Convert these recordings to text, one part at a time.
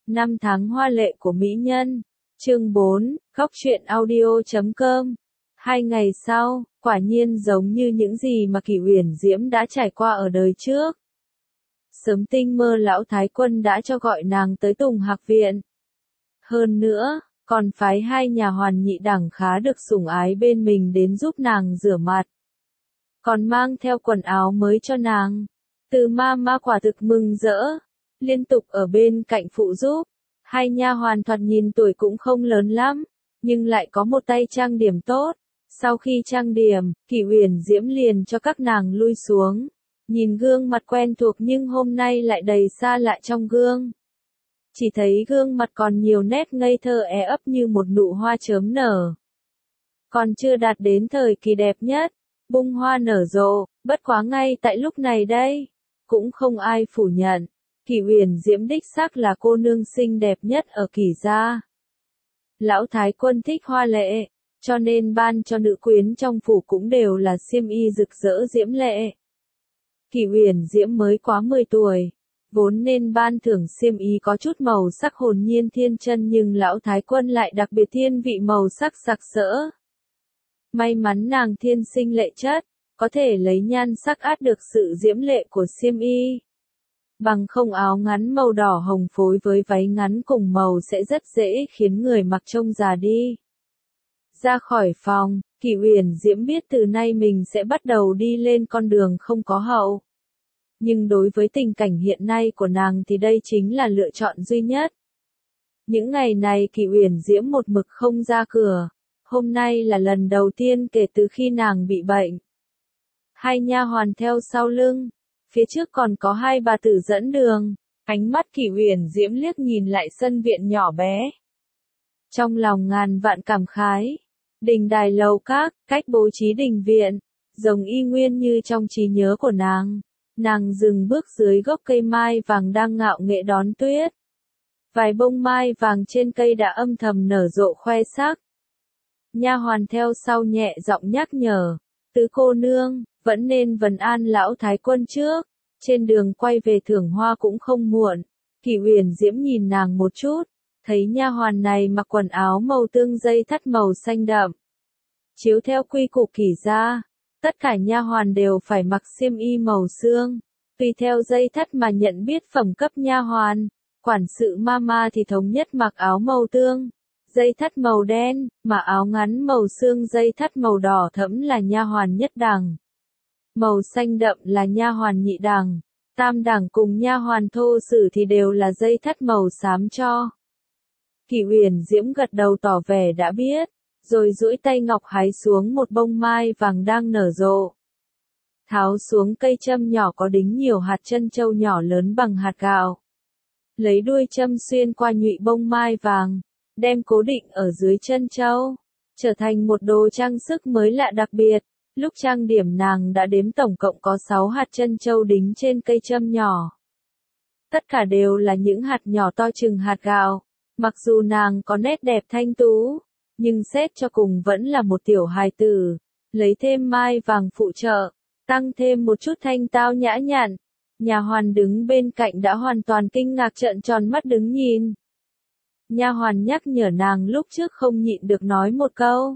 Năm tháng hoa lệ của mỹ nhân. Chương 4, Góc truyện audio.com. 2 ngày sau, quả nhiên giống như những gì mà Kỷ Uyển Diễm đã trải qua ở đời trước. Sớm tinh mơ lão thái quân đã cho gọi nàng tới Tùng Hạc viện. Hơn nữa, còn phái 2 nhà hoàn nhị đẳng khá được sủng ái bên mình đến giúp nàng rửa mặt. Còn mang theo quần áo mới cho nàng. Từ ma quả thực mừng rỡ, liên tục ở bên cạnh phụ giúp. 2 nha hoàn thoạt nhìn tuổi cũng không lớn lắm, nhưng lại có một tay trang điểm tốt. Sau khi trang điểm, Kỷ Uyển Diễm liền cho các nàng lui xuống. Nhìn gương mặt quen thuộc nhưng hôm nay lại đầy xa lạ trong gương. Chỉ thấy gương mặt còn nhiều nét ngây thơ ấp như một nụ hoa chớm nở. Còn chưa đạt đến thời kỳ đẹp nhất, bung hoa nở rộ, bất quá ngay tại lúc này đây, cũng không ai phủ nhận. Kỷ Uyển Diễm đích xác là cô nương xinh đẹp nhất ở Kỷ gia. Lão thái quân thích hoa lệ, cho nên ban cho nữ quyến trong phủ cũng đều là xiêm y rực rỡ diễm lệ. Kỷ Uyển Diễm mới quá 10 tuổi, vốn nên ban thưởng xiêm y có chút màu sắc hồn nhiên thiên chân, nhưng lão thái quân lại đặc biệt thiên vị màu sắc sặc sỡ. May mắn nàng thiên sinh lệ chất, có thể lấy nhan sắc át được sự diễm lệ của xiêm y. Bằng không áo ngắn màu đỏ hồng phối với váy ngắn cùng màu sẽ rất dễ khiến người mặc trông già đi. Ra khỏi phòng, Kỷ Uyển Diễm biết từ nay mình sẽ bắt đầu đi lên con đường không có hậu. Nhưng đối với tình cảnh hiện nay của nàng thì đây chính là lựa chọn duy nhất. Những ngày này Kỷ Uyển Diễm một mực không ra cửa. Hôm nay là lần đầu tiên kể từ khi nàng bị bệnh. 2 nha hoàn theo sau lưng, phía trước còn có 2 bà tử dẫn đường. Ánh mắt Kỷ Uyển Diễm liếc nhìn lại sân viện nhỏ bé. Trong lòng ngàn vạn cảm khái. Đình đài lầu các, cách bố trí đình viện, giống y nguyên như trong trí nhớ của nàng. Nàng dừng bước dưới gốc cây mai vàng đang ngạo nghễ đón tuyết. Vài bông mai vàng trên cây đã âm thầm nở rộ khoe sắc. Nha hoàn theo sau nhẹ giọng nhắc nhở, tứ cô nương, vẫn nên vần an lão thái quân trước, trên đường quay về thưởng hoa cũng không muộn. Kỷ Uyển Diễm nhìn nàng một chút, thấy nha hoàn này mặc quần áo màu tương dây thắt màu xanh đậm. Chiếu theo quy củ Kỷ gia, tất cả nha hoàn đều phải mặc xiêm y màu xương, tùy theo dây thắt mà nhận biết phẩm cấp nha hoàn. Quản sự mama thì thống nhất mặc áo màu tương, dây thắt màu đen, mà áo ngắn màu xương dây thắt màu đỏ thẫm là nha hoàn nhất đẳng. Màu xanh đậm là nha hoàn nhị đẳng, tam đẳng cùng nha hoàn thô sử thì đều là dây thắt màu xám cho. Kỷ Uyển Diễm gật đầu tỏ vẻ đã biết, rồi duỗi tay ngọc hái xuống một bông mai vàng đang nở rộ. Tháo xuống cây châm nhỏ có đính nhiều hạt trân châu nhỏ lớn bằng hạt gạo. Lấy đuôi châm xuyên qua nhụy bông mai vàng, đem cố định ở dưới chân châu, trở thành một đồ trang sức mới lạ đặc biệt. Lúc trang điểm nàng đã đếm tổng cộng có 6 hạt trân châu đính trên cây châm nhỏ. Tất cả đều là những hạt nhỏ to chừng hạt gạo. Mặc dù nàng có nét đẹp thanh tú, nhưng xét cho cùng vẫn là một tiểu hài tử. Lấy thêm mai vàng phụ trợ, tăng thêm một chút thanh tao nhã nhặn. Nhà hoàn đứng bên cạnh đã hoàn toàn kinh ngạc trợn tròn mắt đứng nhìn. Nha hoàn nhắc nhở nàng lúc trước không nhịn được nói một câu.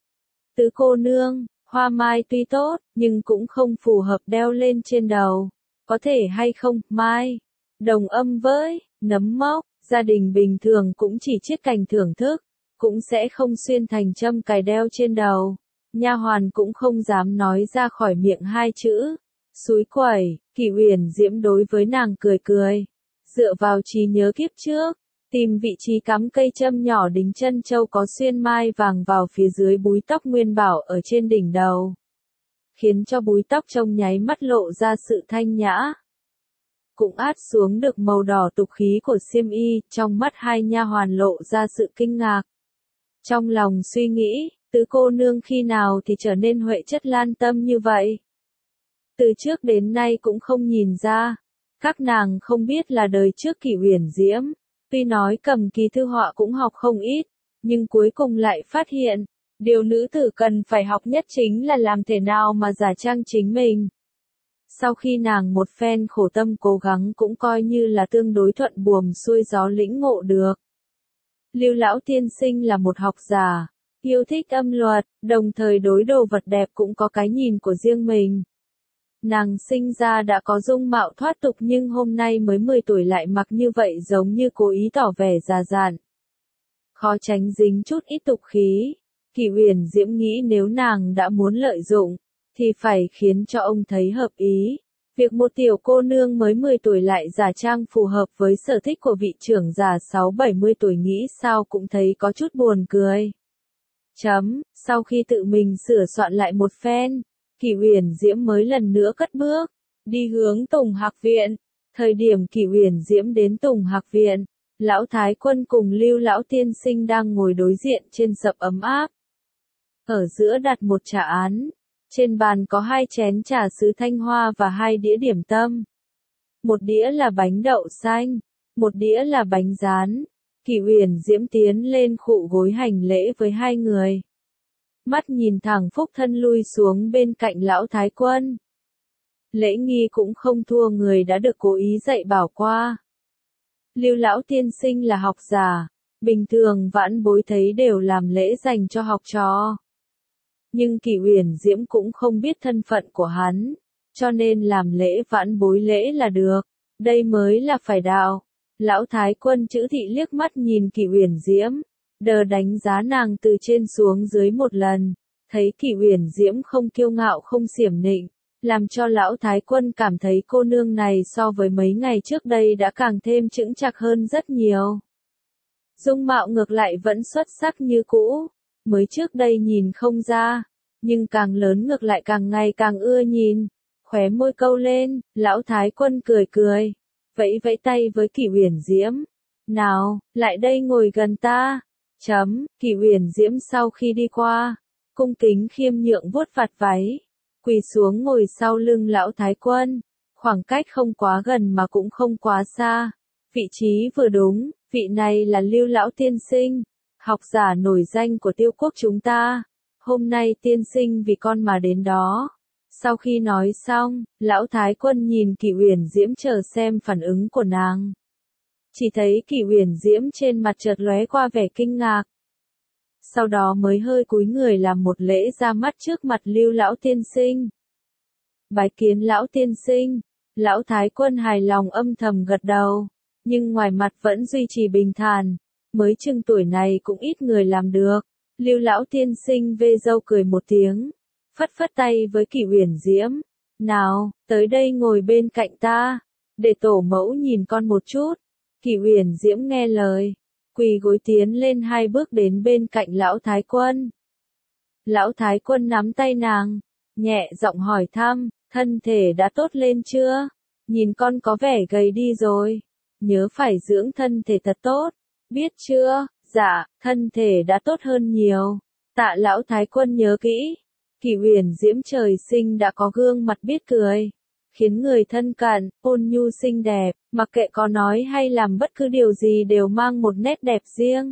Tứ cô nương, hoa mai tuy tốt, nhưng cũng không phù hợp đeo lên trên đầu. Có thể hay không, mai, đồng âm với, nấm mốc, gia đình bình thường cũng chỉ chiết cành thưởng thức, cũng sẽ không xuyên thành châm cài đeo trên đầu. Nha hoàn cũng không dám nói ra khỏi miệng 2 chữ. Xúi quẩy. Kỷ Uyển Diễm đối với nàng cười cười. Dựa vào trí nhớ kiếp trước, tìm vị trí cắm cây châm nhỏ đính chân châu có xuyên mai vàng vào phía dưới búi tóc nguyên bảo ở trên đỉnh đầu. Khiến cho búi tóc trong nháy mắt lộ ra sự thanh nhã. Cũng át xuống được màu đỏ tục khí của xiêm y, trong mắt 2 nha hoàn lộ ra sự kinh ngạc. Trong lòng suy nghĩ, tứ cô nương khi nào thì trở nên huệ chất lan tâm như vậy? Từ trước đến nay cũng không nhìn ra. Các nàng không biết là đời trước Kỷ Uyển Diễm, tuy nói cầm kỳ thư họa cũng học không ít, nhưng cuối cùng lại phát hiện, điều nữ tử cần phải học nhất chính là làm thế nào mà giả trang chính mình. Sau khi nàng một phen khổ tâm cố gắng cũng coi như là tương đối thuận buồm xuôi gió lĩnh ngộ được. Lưu lão tiên sinh là một học giả, yêu thích âm luật, đồng thời đối đồ vật đẹp cũng có cái nhìn của riêng mình. Nàng sinh ra đã có dung mạo thoát tục nhưng hôm nay mới 10 tuổi lại mặc như vậy giống như cố ý tỏ vẻ già dặn. Khó tránh dính chút ít tục khí. Kỷ Uyển Diễm nghĩ nếu nàng đã muốn lợi dụng, thì phải khiến cho ông thấy hợp ý. Việc một tiểu cô nương mới 10 tuổi lại giả trang phù hợp với sở thích của vị trưởng già 6-70 tuổi nghĩ sao cũng thấy có chút buồn cười. Sau khi tự mình sửa soạn lại một phen, Kỷ Uyển Diễm mới lần nữa cất bước, đi hướng Tùng Hạc Viện. Thời điểm Kỷ Uyển Diễm đến Tùng Hạc Viện, Lão Thái Quân cùng Lưu Lão Tiên Sinh đang ngồi đối diện trên sập ấm áp. Ở giữa đặt một trà án, trên bàn có 2 chén trà sứ thanh hoa và 2 đĩa điểm tâm. Một đĩa là bánh đậu xanh, một đĩa là bánh rán. Kỷ Uyển Diễm tiến lên khụ gối hành lễ với 2 người. Mắt nhìn thẳng Phúc Thân lui xuống bên cạnh Lão Thái Quân. Lễ nghi cũng không thua người đã được cố ý dạy bảo qua. Lưu Lão Tiên Sinh là học giả, bình thường vãn bối thấy đều làm lễ dành cho học trò. Nhưng Kỷ Uyển Diễm cũng không biết thân phận của hắn, cho nên làm lễ vãn bối lễ là được, đây mới là phải đạo. Lão Thái Quân chữ thị liếc mắt nhìn Kỷ Uyển Diễm, đờ đánh giá nàng từ trên xuống dưới một lần, thấy Kỷ Uyển Diễm không kiêu ngạo không xiểm nịnh, làm cho Lão Thái Quân cảm thấy cô nương này so với mấy ngày trước đây đã càng thêm chững chạc hơn rất nhiều. Dung mạo ngược lại vẫn xuất sắc như cũ, mới trước đây nhìn không ra, nhưng càng lớn ngược lại càng ngày càng ưa nhìn. Khóe môi câu lên, Lão Thái Quân cười cười, vẫy vẫy tay với Kỷ Uyển Diễm. Nào, lại đây ngồi gần ta. Kỷ Uyển Diễm sau khi đi qua, cung kính khiêm nhượng vuốt vạt váy, quỳ xuống ngồi sau lưng Lão Thái Quân, khoảng cách không quá gần mà cũng không quá xa, vị trí vừa đúng. Vị này là Lưu Lão Tiên Sinh, học giả nổi danh của Tiêu Quốc chúng ta. Hôm nay tiên sinh vì con mà đến đó. Sau khi nói xong, Lão Thái Quân nhìn Kỷ Uyển Diễm chờ xem phản ứng của nàng. Chỉ thấy Kỷ Uyển Diễm trên mặt chợt lóe qua vẻ kinh ngạc. Sau đó mới hơi cúi người làm một lễ ra mắt trước mặt Lưu Lão Tiên Sinh. Bái kiến Lão Tiên Sinh. Lão Thái Quân hài lòng âm thầm gật đầu, nhưng ngoài mặt vẫn duy trì bình thản. Mới chừng tuổi này cũng ít người làm được. Lưu Lão Tiên Sinh vê râu cười một tiếng, phất phất tay với Kỷ Uyển Diễm. Nào, tới đây ngồi bên cạnh ta, để tổ mẫu nhìn con một chút. Kỷ Uyển Diễm nghe lời, quỳ gối tiến lên 2 bước đến bên cạnh Lão Thái Quân. Lão Thái Quân nắm tay nàng, nhẹ giọng hỏi thăm, thân thể đã tốt lên chưa? Nhìn con có vẻ gầy đi rồi, nhớ phải dưỡng thân thể thật tốt, biết chưa? Dạ, thân thể đã tốt hơn nhiều. Tạ Lão Thái Quân nhớ kỹ. Kỷ Uyển Diễm trời sinh đã có gương mặt biết cười, khiến người thân cận, ôn nhu xinh đẹp, mặc kệ có nói hay làm bất cứ điều gì đều mang một nét đẹp riêng.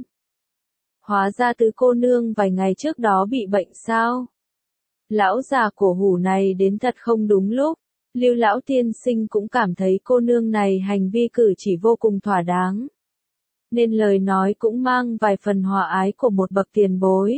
Hóa ra Tứ cô nương vài ngày trước đó bị bệnh sao? Lão già cổ hủ này đến thật không đúng lúc. Lưu Lão Tiên Sinh cũng cảm thấy cô nương này hành vi cử chỉ vô cùng thỏa đáng, nên lời nói cũng mang vài phần hòa ái của một bậc tiền bối.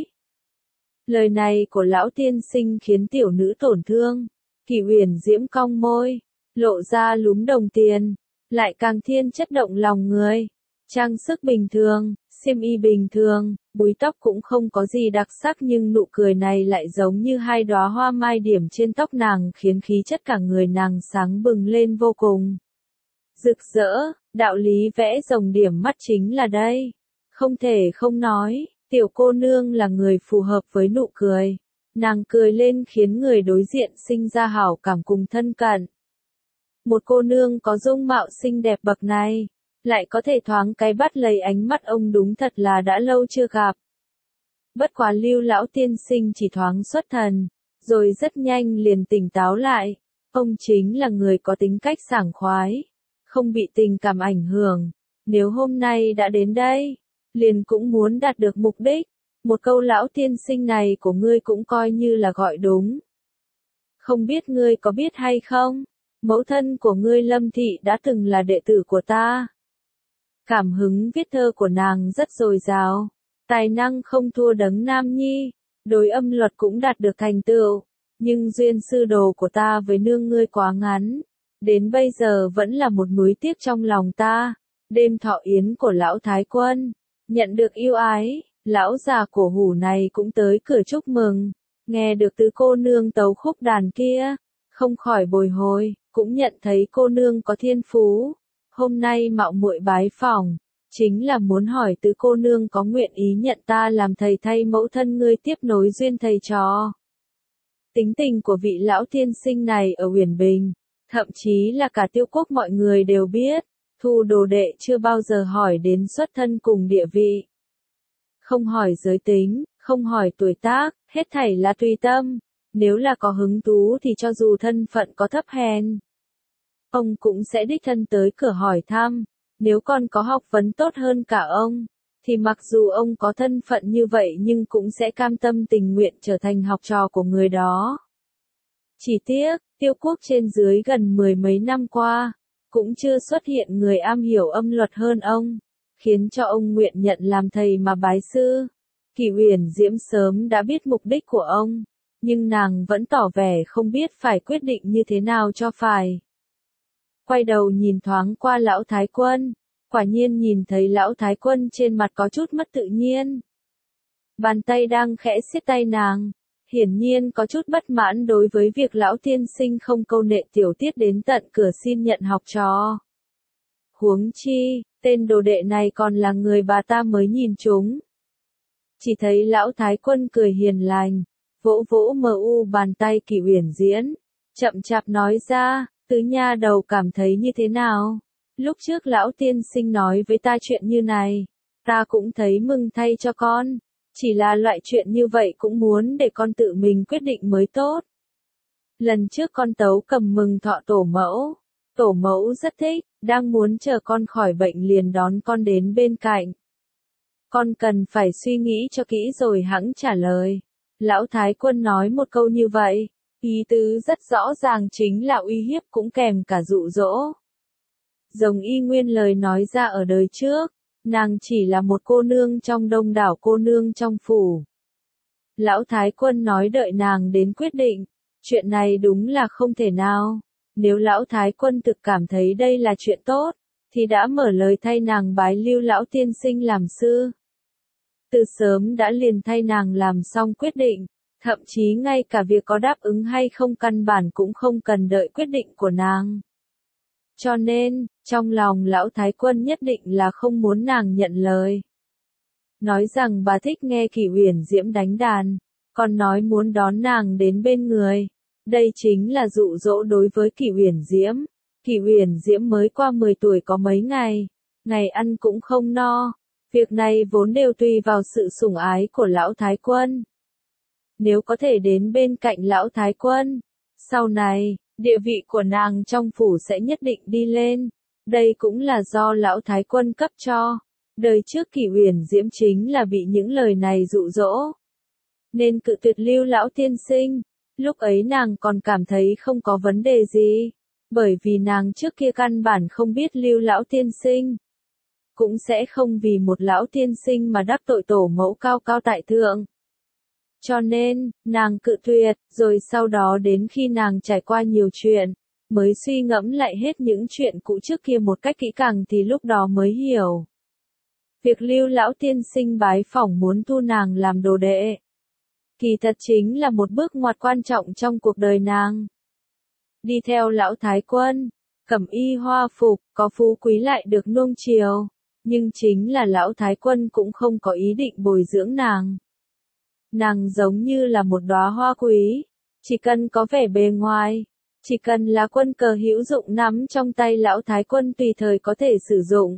Lời này của Lão Tiên Sinh khiến tiểu nữ tổn thương. Kỷ Uyển Diễm cong môi, lộ ra lúm đồng tiền, lại càng thiên chất động lòng người. Trang sức bình thường, xiêm y bình thường, búi tóc cũng không có gì đặc sắc nhưng nụ cười này lại giống như 2 đóa hoa mai điểm trên tóc nàng khiến khí chất cả người nàng sáng bừng lên vô cùng. Rực rỡ, đạo lý vẽ rồng điểm mắt chính là đây. Không thể không nói, tiểu cô nương là người phù hợp với nụ cười. Nàng cười lên khiến người đối diện sinh ra hảo cảm cùng thân cận. Một cô nương có dung mạo xinh đẹp bậc này, lại có thể thoáng cái bắt lấy ánh mắt ông đúng thật là đã lâu chưa gặp. Bất quá Lưu Lão Tiên Sinh chỉ thoáng xuất thần, rồi rất nhanh liền tỉnh táo lại. Ông chính là người có tính cách sảng khoái, không bị tình cảm ảnh hưởng. Nếu hôm nay đã đến đây, liền cũng muốn đạt được mục đích. Một câu Lão Tiên Sinh này của ngươi cũng coi như là gọi đúng. Không biết ngươi có biết hay không? Mẫu thân của ngươi Lâm Thị đã từng là đệ tử của ta. Cảm hứng viết thơ của nàng rất dồi dào, tài năng không thua Đấng Nam Nhi, đối âm luật cũng đạt được thành tựu, nhưng duyên sư đồ của ta với nương ngươi quá ngắn, đến bây giờ vẫn là một núi tiếc trong lòng ta. Đêm thọ yến của lão Thái Quân, nhận được yêu ái, lão già cổ hủ này cũng tới cửa chúc mừng, nghe được tứ cô nương tấu khúc đàn kia, không khỏi bồi hồi, cũng nhận thấy cô nương có thiên phú. Hôm nay mạo muội bái phỏng, chính là muốn hỏi tứ cô nương có nguyện ý nhận ta làm thầy thay mẫu thân ngươi tiếp nối duyên thầy trò. Tính tình của vị lão tiên sinh này ở Uyển Bình, thậm chí là cả Tiêu Quốc mọi người đều biết, thu đồ đệ chưa bao giờ hỏi đến xuất thân cùng địa vị. Không hỏi giới tính, không hỏi tuổi tác, hết thảy là tùy tâm, nếu là có hứng thú thì cho dù thân phận có thấp hèn, ông cũng sẽ đích thân tới cửa hỏi thăm, nếu con có học vấn tốt hơn cả ông, thì mặc dù ông có thân phận như vậy nhưng cũng sẽ cam tâm tình nguyện trở thành học trò của người đó. Chỉ tiếc, Tiêu Quốc trên dưới gần mười mấy năm qua, cũng chưa xuất hiện người am hiểu âm luật hơn ông, khiến cho ông nguyện nhận làm thầy mà bái sư. Kỳ Uyển Diễm sớm đã biết mục đích của ông, nhưng nàng vẫn tỏ vẻ không biết phải quyết định như thế nào cho phải. Quay đầu nhìn thoáng qua lão Thái Quân, quả nhiên nhìn thấy lão Thái Quân trên mặt có chút mất tự nhiên. Bàn tay đang khẽ siết tay nàng, hiển nhiên có chút bất mãn đối với việc lão tiên sinh không câu nệ tiểu tiết đến tận cửa xin nhận học trò. Huống chi, tên đồ đệ này còn là người bà ta mới nhìn trúng. Chỉ thấy lão Thái Quân cười hiền lành, vỗ vỗ mờ u bàn tay Kỳ Uyển Diễn, chậm chạp nói ra, tứ nha đầu cảm thấy như thế nào? Lúc trước lão tiên sinh nói với ta chuyện như này, ta cũng thấy mừng thay cho con, chỉ là loại chuyện như vậy cũng muốn để con tự mình quyết định mới tốt. Lần trước con tấu cầm mừng thọ tổ mẫu rất thích, đang muốn chờ con khỏi bệnh liền đón con đến bên cạnh. Con cần phải suy nghĩ cho kỹ rồi hẵng trả lời. Lão Thái Quân nói một câu như vậy, ý tứ rất rõ ràng chính là uy hiếp cũng kèm cả dụ dỗ. Giống y nguyên lời nói ra ở đời trước, nàng chỉ là một cô nương trong đông đảo cô nương trong phủ. Lão Thái Quân nói đợi nàng đến quyết định, chuyện này đúng là không thể nào. Nếu Lão Thái Quân thực cảm thấy đây là chuyện tốt, thì đã mở lời thay nàng bái lưu lão tiên sinh làm sư. Từ sớm đã liền thay nàng làm xong quyết định, thậm chí ngay cả việc có đáp ứng hay không căn bản cũng không cần đợi quyết định của nàng. Cho nên, trong lòng lão Thái Quân nhất định là không muốn nàng nhận lời. Nói rằng bà thích nghe Kỳ Uyển Diễm đánh đàn, còn nói muốn đón nàng đến bên người. Đây chính là dụ dỗ đối với Kỳ Uyển Diễm. Kỳ Uyển Diễm mới qua 10 tuổi có mấy ngày, ngày ăn cũng không no. Việc này vốn đều tùy vào sự sủng ái của lão Thái Quân. Nếu có thể đến bên cạnh lão Thái Quân, sau này, địa vị của nàng trong phủ sẽ nhất định đi lên. Đây cũng là do lão Thái Quân cấp cho. Đời trước Kỳ Uyển Diễm chính là bị những lời này dụ dỗ, nên cự tuyệt lưu lão tiên sinh. Lúc ấy nàng còn cảm thấy không có vấn đề gì, bởi vì nàng trước kia căn bản không biết lưu lão tiên sinh. Cũng sẽ không vì một lão tiên sinh mà đắc tội tổ mẫu cao cao tại thượng. Cho nên, nàng cự tuyệt, rồi sau đó đến khi nàng trải qua nhiều chuyện, mới suy ngẫm lại hết những chuyện cũ trước kia một cách kỹ càng thì lúc đó mới hiểu. Việc lưu lão tiên sinh bái phỏng muốn thu nàng làm đồ đệ, kỳ thật chính là một bước ngoặt quan trọng trong cuộc đời nàng. Đi theo lão Thái Quân, cẩm y hoa phục, có phú quý lại được nuông chiều, nhưng chính là lão Thái Quân cũng không có ý định bồi dưỡng nàng. Nàng giống như là một đóa hoa quý, chỉ cần có vẻ bề ngoài, chỉ cần là quân cờ hữu dụng nắm trong tay lão Thái Quân tùy thời có thể sử dụng.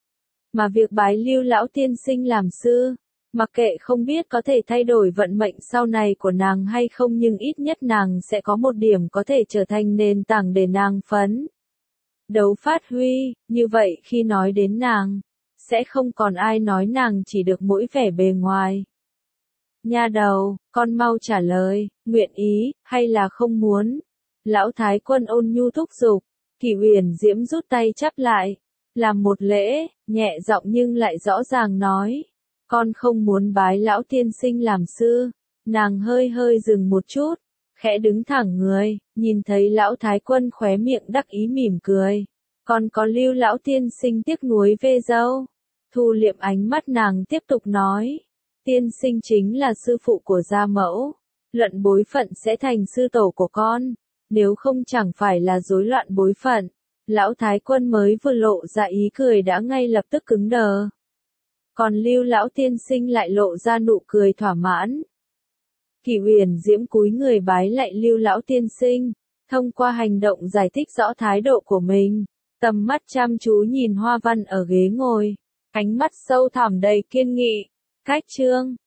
Mà việc bái lưu lão tiên sinh làm sư, mặc kệ không biết có thể thay đổi vận mệnh sau này của nàng hay không nhưng ít nhất nàng sẽ có một điểm có thể trở thành nền tảng để nàng phấn đấu phát huy, như vậy khi nói đến nàng, sẽ không còn ai nói nàng chỉ được mỗi vẻ bề ngoài. Nha đầu, con mau trả lời, nguyện ý, hay là không muốn? Lão Thái Quân ôn nhu thúc giục, Kỷ Uyển Diễm rút tay chắp lại, làm một lễ, nhẹ giọng nhưng lại rõ ràng nói, con không muốn bái lão tiên sinh làm sư. Nàng hơi hơi dừng một chút, khẽ đứng thẳng người, nhìn thấy lão Thái Quân khóe miệng đắc ý mỉm cười. Còn có lưu lão tiên sinh tiếc nuối về dâu. Thu liệm ánh mắt nàng tiếp tục nói, tiên sinh chính là sư phụ của gia mẫu, luận bối phận sẽ thành sư tổ của con, nếu không chẳng phải là rối loạn bối phận. Lão Thái Quân mới vừa lộ ra ý cười đã ngay lập tức cứng đờ. Còn lưu lão tiên sinh lại lộ ra nụ cười thỏa mãn. Kỷ Uyển Diễm cúi người bái lại lưu lão tiên sinh, thông qua hành động giải thích rõ thái độ của mình, tầm mắt chăm chú nhìn hoa văn ở ghế ngồi, ánh mắt sâu thẳm đầy kiên nghị. Cách chương